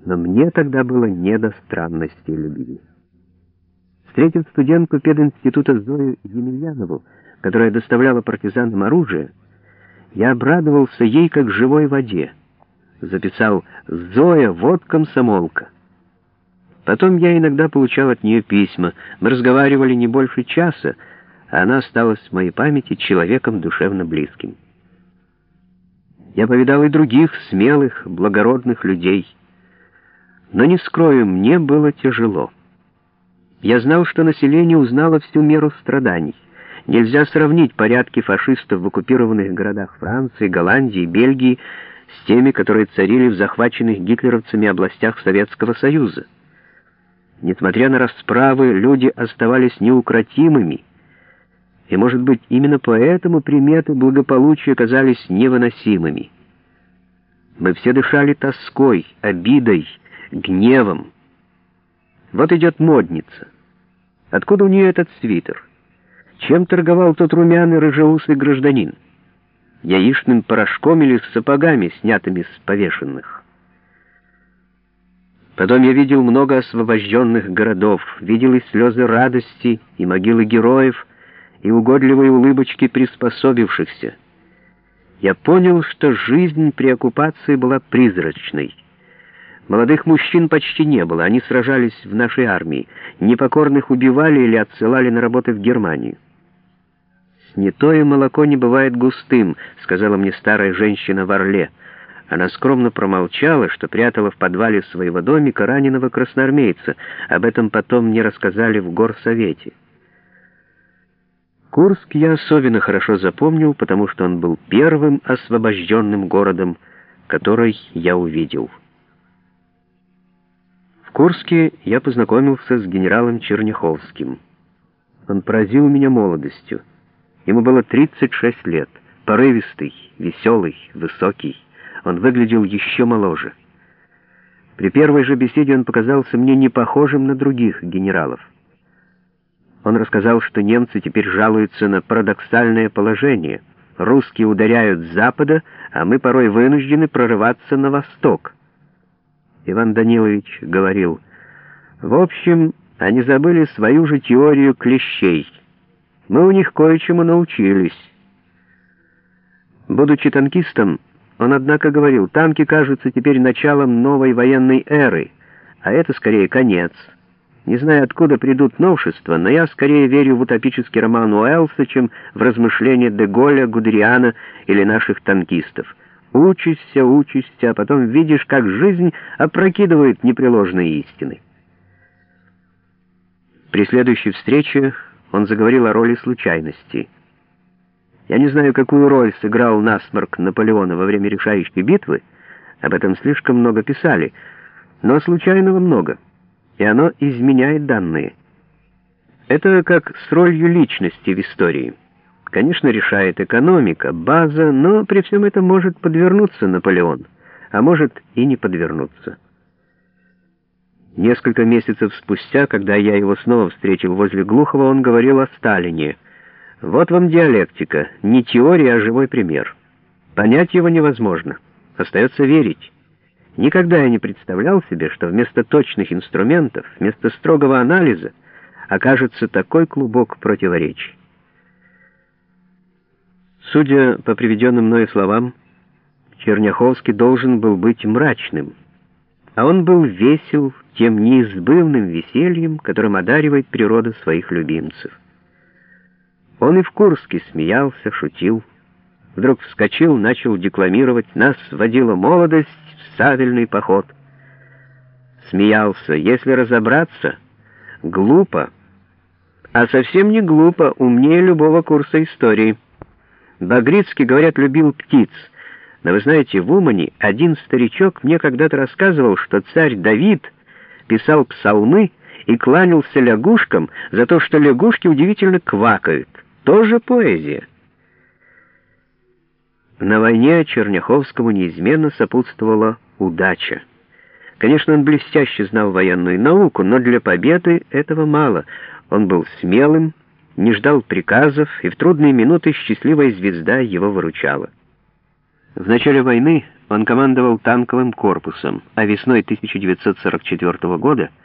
Но мне тогда было не до странностей любви. Встретив студентку пединститута Зою Емельянову, которая доставляла партизанам оружие, я обрадовался ей как живой воде. Записал: «Зоя, вот комсомолка». Потом я иногда получал от нее письма. Мы разговаривали не больше часа, а она осталась в моей памяти человеком душевно близким. Я повидал и других смелых, благородных людей. Но, не скрою, мне было тяжело. Я знал, что население узнало всю меру страданий. Нельзя сравнить порядки фашистов в оккупированных городах Франции, Голландии, Бельгии с теми, которые царили в захваченных гитлеровцами областях Советского Союза. Несмотря на расправы, люди оставались неукротимыми, и, может быть, именно поэтому приметы благополучия казались невыносимыми. Мы все дышали тоской, обидой, гневом. Вот идет модница. Откуда у нее этот свитер? Чем торговал тот румяный рыжеусый гражданин? Яичным порошком или с сапогами, снятыми с повешенных? Потом я видел много освобожденных городов, видел и слезы радости, и могилы героев, и угодливые улыбочки приспособившихся. Я понял, что жизнь при оккупации была призрачной. Молодых мужчин почти не было, они сражались в нашей армии, непокорных убивали или отсылали на работы в Германию. «Снятое молоко не бывает густым», — сказала мне старая женщина в Орле. Она скромно промолчала, что прятала в подвале своего домика раненого красноармейца. Об этом потом мне рассказали в горсовете. Курск я особенно хорошо запомнил, потому что он был первым освобожденным городом, который я увидел. В Курске я познакомился с генералом Черняховским. Он поразил меня молодостью. Ему было 36 лет, порывистый, веселый, высокий. Он выглядел еще моложе. При первой же беседе он показался мне не похожим на других генералов. Он рассказал, что немцы теперь жалуются на парадоксальное положение. Русские ударяют с запада, а мы порой вынуждены прорываться на восток. Иван Данилович говорил: в общем, они забыли свою же теорию клещей. Мы у них кое-чему научились. Будучи танкистом, он, однако, говорил: танки кажутся теперь началом новой военной эры, а это скорее конец. Не знаю, откуда придут новшества, но я скорее верю в утопический роман Уэллса, чем в размышления де Голля, Гудериана или наших танкистов. Учишься, учишься, а потом видишь, как жизнь опрокидывает непреложные истины. При следующей встрече он заговорил о роли случайности. Я не знаю, какую роль сыграл насморк Наполеона во время решающей битвы, об этом слишком много писали, но случайного много, и оно изменяет данные. Это как с ролью личности в истории. Конечно, решает экономика, база, но при всем этом может подвернуться Наполеон, а может и не подвернуться. Несколько месяцев спустя, когда я его снова встретил возле Глухова, он говорил о Сталине. Вот вам диалектика, не теория, а живой пример. Понять его невозможно, остается верить. Никогда я не представлял себе, что вместо точных инструментов, вместо строгого анализа окажется такой клубок противоречий. Судя по приведенным мною словам, Черняховский должен был быть мрачным, а он был весел тем неизбывным весельем, которым одаривает природа своих любимцев. Он и в Курске смеялся, шутил. Вдруг вскочил, начал декламировать: «Нас водила молодость в сабельный поход». Смеялся. Если разобраться, глупо. А совсем не глупо, умнее любого курса истории. Багрицкий, говорят, любил птиц. Но вы знаете, в Умане один старичок мне когда-то рассказывал, что царь Давид писал псалмы и кланялся лягушкам за то, что лягушки удивительно квакают. Тоже поэзия. На войне Черняховскому неизменно сопутствовала удача. Конечно, он блестяще знал военную науку, но для победы этого мало. Он был смелым, не ждал приказов, и в трудные минуты счастливая звезда его выручала. В начале войны он командовал танковым корпусом, а весной 1944 года